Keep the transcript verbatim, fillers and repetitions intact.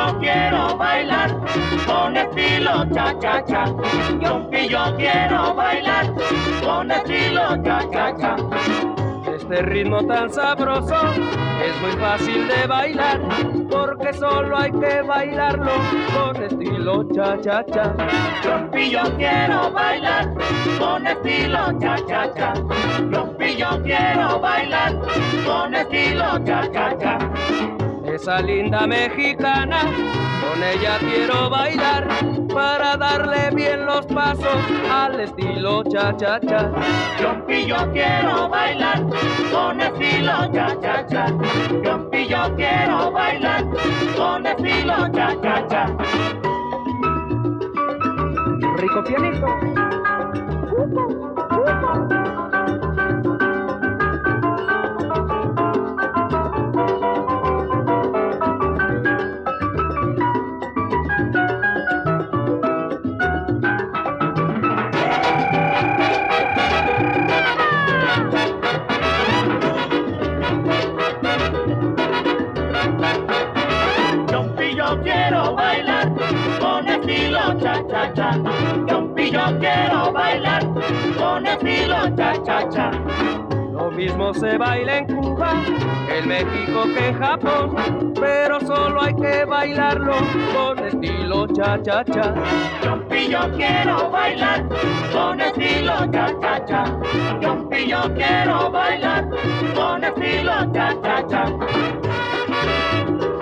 yo quiero bailar con estilo cha-cha-cha. Yompi, yo quiero bailar con estilo cha-cha-cha. Este ritmo tan sabroso es muy fácil de bailar, porque solo hay que bailarlo con estilo cha-cha-cha. Yompi, yo quiero bailar con estilo cha-cha-cha. Yompi, yo quiero bailar con estilo cha-cha-cha. Esa linda mexicana, con ella quiero bailar, para darle bien los pasos al estilo cha-cha-cha. Yompi, yo quiero bailar con estilo cha-cha-cha. Yompi, yo quiero bailar con estilo cha-cha-cha. Rico pianito. Quiero bailar con estilo cha-cha-cha. Yompi, yo quiero bailar con estilo cha-cha-cha. Lo mismo se baila en Cuba, en México que en Japón, pero solo hay que bailarlo con estilo cha-cha-cha. Yompi, yo quiero bailar con estilo cha-cha-cha. Yompi, yo quiero bailar con estilo cha-cha-cha.